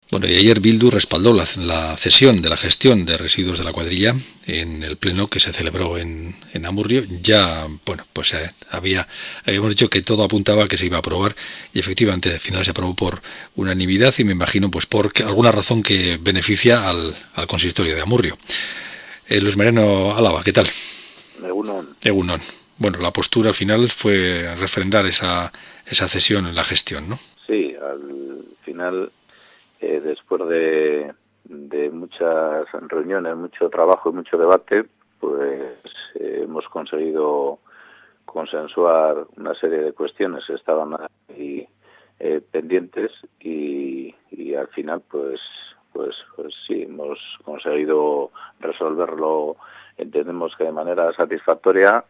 Bueno, y ayer Bildu respaldó la cesión de la gestión de residuos de la cuadrilla en el pleno que se celebró en Amurrio. Ya, bueno, pues habíamos dicho que todo apuntaba a que se iba a aprobar y efectivamente al final se aprobó por unanimidad y me imagino pues por alguna razón que beneficia al consistorio de Amurrio. Luis Mariano Álava, ¿qué tal? Egunon. Egunon. Bueno, la postura al final fue refrendar esa cesión en la gestión, ¿no? Sí, al final, después de muchas reuniones, mucho trabajo y mucho debate, pues hemos conseguido consensuar una serie de cuestiones que estaban ahí pendientes y al final, pues sí, hemos conseguido resolverlo, entendemos que de manera satisfactoria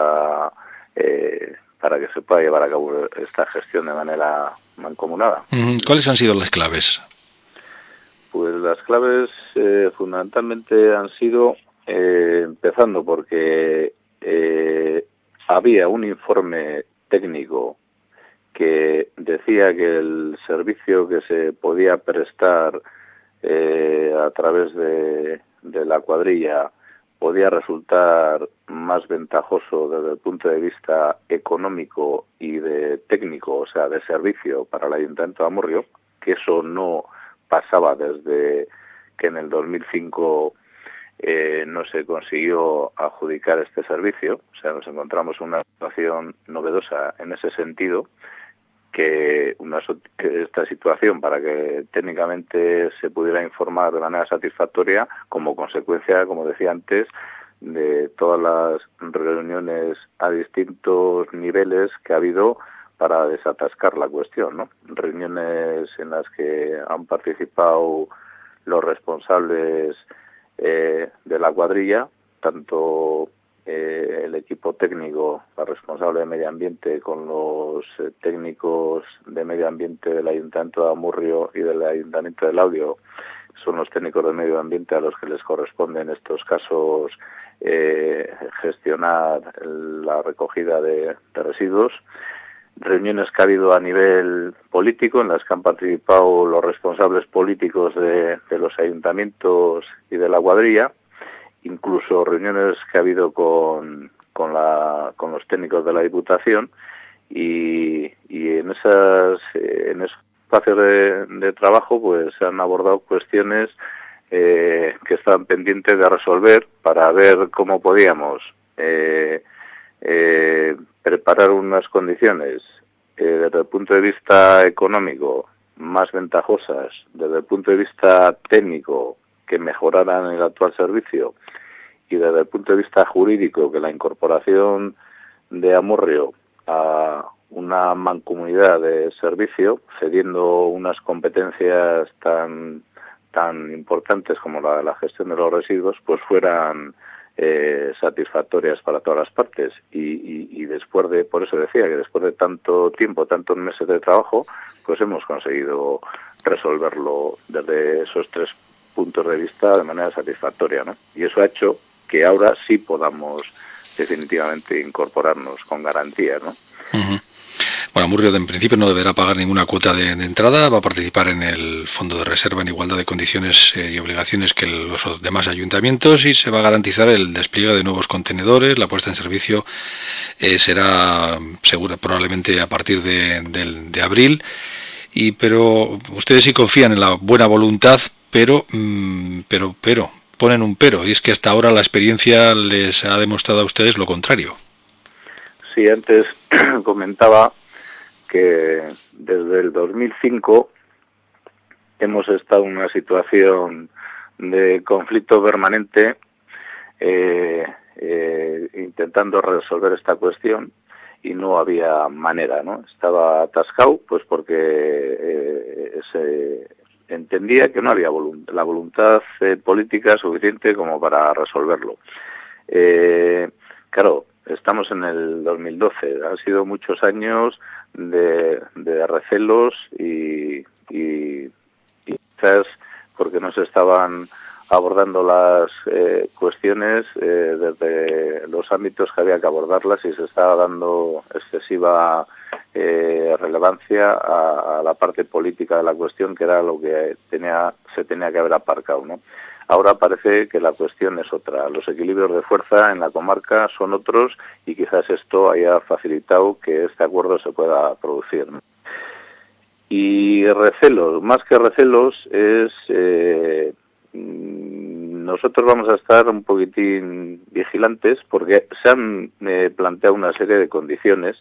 para que se pueda llevar a cabo esta gestión de manera mancomunada. ¿Cuáles han sido las claves? Pues las claves fundamentalmente han sido, empezando porque había un informe técnico que decía que el servicio que se podía prestar a través de la cuadrilla podía resultar más ventajoso desde el punto de vista económico y de técnico, o sea, de servicio para el Ayuntamiento de Amurrio, que eso no pasaba desde que en el 2005 no se consiguió adjudicar este servicio. O sea, nos encontramos en una situación novedosa en ese sentido, que esta situación, para que técnicamente se pudiera informar de manera satisfactoria, como consecuencia, como decía antes, de todas las reuniones a distintos niveles que ha habido para desatascar la cuestión, ¿no? Reuniones en las que han participado los responsables de la cuadrilla, tanto el equipo técnico, la responsable de medio ambiente, con los técnicos de medio ambiente del Ayuntamiento de Amurrio y del Ayuntamiento de Laudio. Son los técnicos de medio ambiente a los que les corresponde en estos casos gestionar la recogida de residuos. Reuniones que ha habido a nivel político, en las que han participado los responsables políticos de los ayuntamientos y de la cuadrilla, incluso reuniones que ha habido con los técnicos de la Diputación y en esos espacios de trabajo pues se han abordado cuestiones que estaban pendientes de resolver para ver cómo podíamos preparar unas condiciones desde el punto de vista económico más ventajosas, desde el punto de vista técnico que mejoraran el actual servicio y desde el punto de vista jurídico que la incorporación de Amurrio a una mancomunidad de servicio, cediendo unas competencias tan importantes como la de la gestión de los residuos, pues fueran satisfactorias para todas las partes y después de, por eso decía que después de tanto tiempo, tantos meses de trabajo, pues hemos conseguido resolverlo desde esos tres puntos de vista de manera satisfactoria, ¿no? Y eso ha hecho que ahora sí podamos definitivamente incorporarnos con garantía, ¿no? Uh-huh. Bueno, Amurrio en principio no deberá pagar ninguna cuota de entrada, va a participar en el fondo de reserva en igualdad de condiciones y obligaciones que los demás ayuntamientos y se va a garantizar el despliegue de nuevos contenedores. La puesta en servicio será segura probablemente a partir de abril. Pero ustedes sí confían en la buena voluntad, pero ponen un pero, y es que hasta ahora la experiencia les ha demostrado a ustedes lo contrario. Sí, antes comentaba que desde el 2005 hemos estado en una situación de conflicto permanente intentando resolver esta cuestión y no había manera, ¿no? Estaba atascado pues porque se entendía que no había la voluntad política suficiente como para resolverlo. Claro, estamos en el 2012, han sido muchos años de recelos y quizás porque no se estaban abordando las cuestiones desde los ámbitos que había que abordarlas y se estaba dando excesiva relevancia a la parte política de la cuestión, que era lo que se tenía que haber aparcado, ¿no? Ahora parece que la cuestión es otra. Los equilibrios de fuerza en la comarca son otros y quizás esto haya facilitado que este acuerdo se pueda producir, ¿no? Y recelos, más que recelos, es nosotros vamos a estar un poquitín vigilantes porque se han planteado una serie de condiciones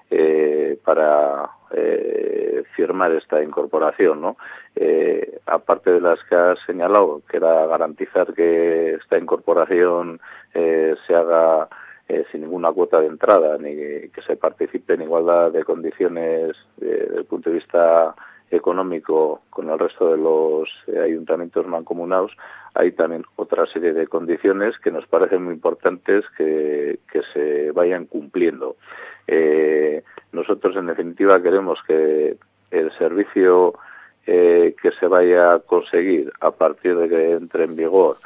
para firmar esta incorporación, ¿no? Aparte de las que has señalado, que era garantizar que esta incorporación se haga sin ninguna cuota de entrada, ni que se participe en igualdad de condiciones desde el punto de vista económico con el resto de los ayuntamientos mancomunados, hay también otra serie de condiciones que nos parecen muy importantes que se vayan cumpliendo. Nosotros, en definitiva, queremos que el servicio que se vaya a conseguir a partir de que entre en vigor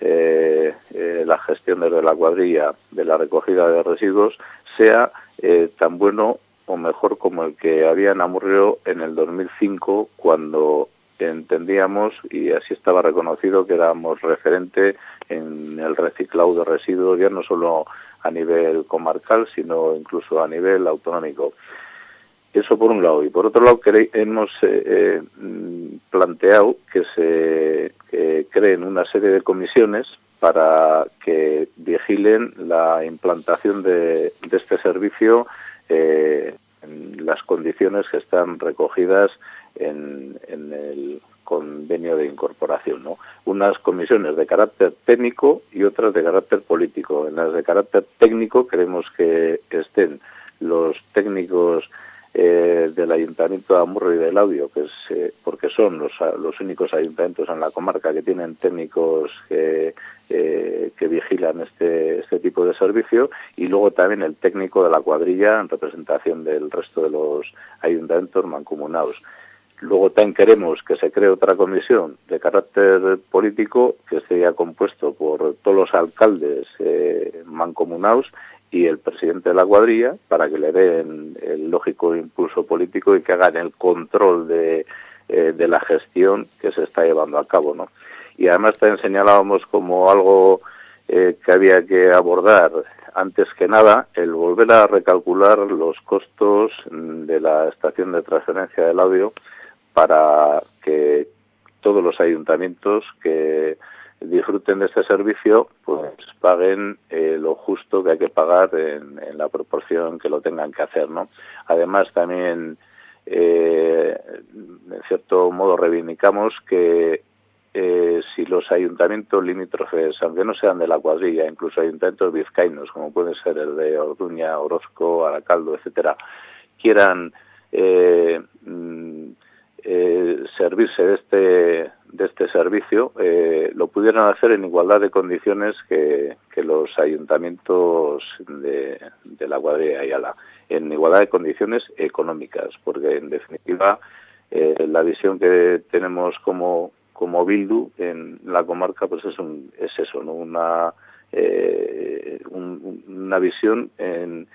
la gestión desde la cuadrilla de la recogida de residuos sea tan bueno o mejor como el que había en Amurrio en el 2005, cuando entendíamos, y así estaba reconocido, que éramos referente en el reciclado de residuos, ya no solo a nivel comarcal, sino incluso a nivel autonómico. Eso por un lado. Y por otro lado, hemos planteado que se creen una serie de comisiones para que vigilen la implantación de este servicio en las condiciones que están recogidas en el convenio de incorporación, ¿no? Unas comisiones de carácter técnico y otras de carácter político. En las de carácter técnico queremos que estén los técnicos del Ayuntamiento de Amurrio y de Laudio, que es porque son los únicos ayuntamientos en la comarca que tienen técnicos que vigilan este tipo de servicio, y luego también el técnico de la cuadrilla en representación del resto de los ayuntamientos mancomunados. Luego también queremos que se cree otra comisión de carácter político que esté compuesto por todos los alcaldes mancomunados y el presidente de la cuadrilla, para que le den el lógico impulso político y que hagan el control de la gestión que se está llevando a cabo, ¿no? Y además también señalábamos como algo que había que abordar antes que nada el volver a recalcular los costos de la estación de transferencia del audio, para que todos los ayuntamientos que disfruten de este servicio pues paguen lo justo que hay que pagar en la proporción que lo tengan que hacer, ¿no? Además también en cierto modo reivindicamos que si los ayuntamientos limítrofes, aunque no sean de la cuadrilla, incluso ayuntamientos vizcaínos, como puede ser el de Orduña, Orozco, Aracaldo, etcétera, quieran servirse de este servicio, lo pudieran hacer en igualdad de condiciones que los ayuntamientos de la cuadrilla de Ayala, en igualdad de condiciones económicas, porque en definitiva la visión que tenemos como Bildu en la comarca pues es eso, ¿no? Una visión en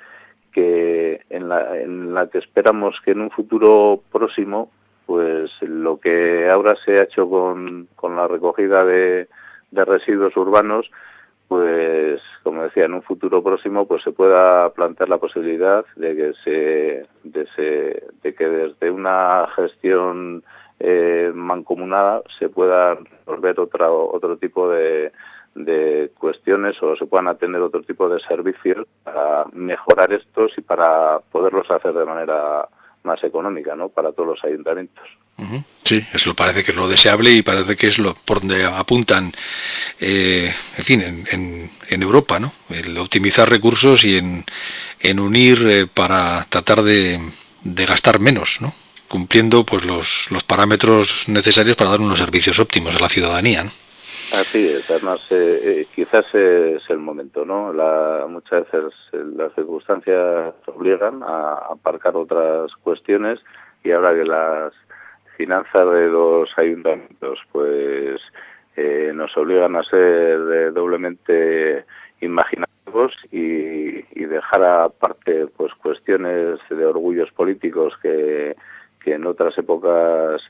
la que esperamos que en un futuro próximo pues lo que ahora se ha hecho con la recogida de residuos urbanos, pues como decía, en un futuro próximo pues se pueda plantear la posibilidad de que desde una gestión mancomunada se pueda resolver otro tipo de cuestiones, o se puedan atender otro tipo de servicios para mejorar estos y para poderlos hacer de manera más económica, ¿no?, para todos los ayuntamientos. Sí, eso parece que es lo deseable y parece que es lo por donde apuntan, en fin, en Europa, ¿no? El optimizar recursos y en unir para tratar de gastar menos, ¿no?, cumpliendo pues los parámetros necesarios para dar unos servicios óptimos a la ciudadanía, ¿no? Así es, además quizás es el momento, ¿no? Muchas veces las circunstancias obligan a aparcar otras cuestiones, y ahora que las finanzas de los ayuntamientos pues nos obligan a ser doblemente imaginativos, y dejar aparte pues cuestiones de orgullos políticos que en otras épocas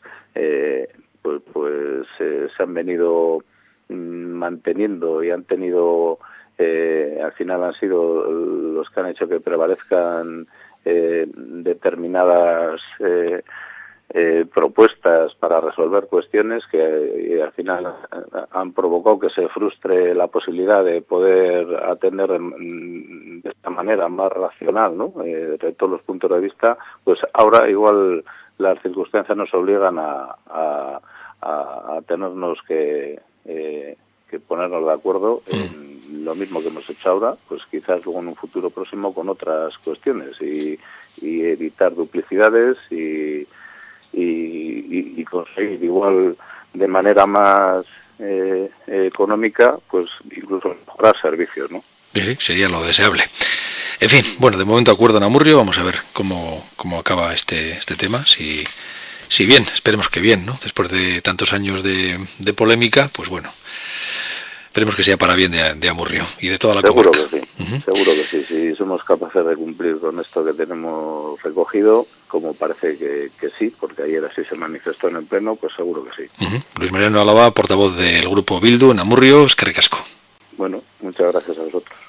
se han venido manteniendo y han tenido al final han sido los que han hecho que prevalezcan determinadas propuestas para resolver cuestiones que al final han provocado que se frustre la posibilidad de poder atender de esta manera más racional, ¿no? De todos los puntos de vista, pues ahora igual las circunstancias nos obligan a tenernos que ponernos de acuerdo en lo mismo que hemos hecho ahora, pues quizás luego en un futuro próximo con otras cuestiones y evitar duplicidades y conseguir igual de manera más económica, pues incluso mejorar servicios, ¿no? Sí, sería lo deseable. En fin, bueno, de momento acuerdo en Amurrio, vamos a ver cómo acaba este tema, si bien, esperemos que bien, ¿no? Después de tantos años de polémica, pues bueno, esperemos que sea para bien de Amurrio y de toda la comarca. Seguro que sí, seguro que sí. Si somos capaces de cumplir con esto que tenemos recogido, como parece que sí, porque ayer así se manifestó en el Pleno, pues seguro que sí. Luis Mariano Álava, portavoz del Grupo Bildu en Amurrio, eskerrik asko. Bueno, muchas gracias a vosotros.